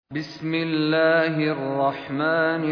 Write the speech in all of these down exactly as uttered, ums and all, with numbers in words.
بسم الله الرحمن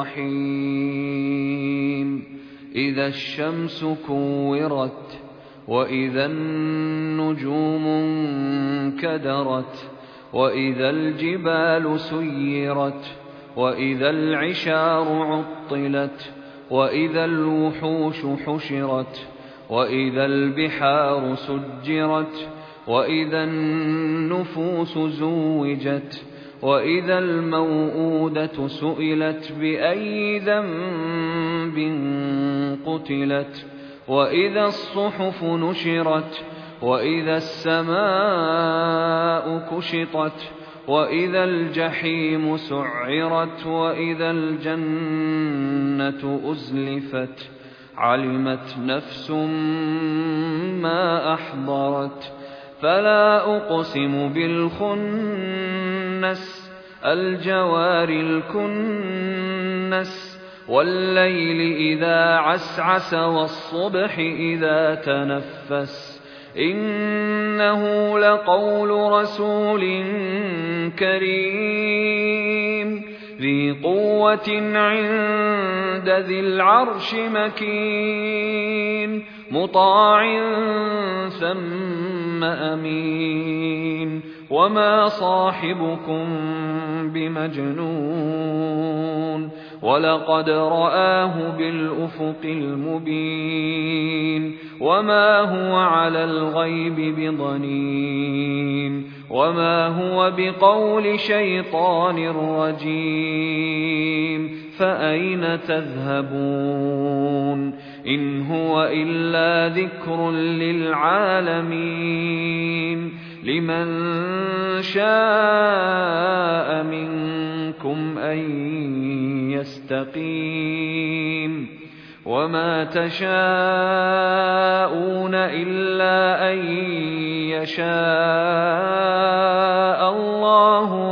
الرحيم إذا الشمس كورت وإذا النجوم انكدرت وإذا الجبال سيرت وإذا العشار عطلت وإذا الوحوش حشرت وإذا البحار سجرت وإذا النفوس زوجت وإذا الموءودة سئلت بأي ذنب قتلت وإذا الصحف نشرت وإذا السماء كشطت وإذا الجحيم سعرت وإذا الجنة أزلفت علمت نفس ما أحضرت فلا أقسم بالخنس الجوار الكنس والليل إذا عسعس والصبح إذا تنفس إنه لقول رسول كريم ذي قوة عند ذي العرش مكين مطاع ثم أمين وما صاحبكم بمجنون ولقد رآه بالأفق المبين وما هو على الغيب بضنين وما هو بقول شيطان رجيم فأين تذهبون إن هو إلا ذكر للعالمين لمن شاء منكم أن يستقيم وما تشاءون إلا أن يشاء الله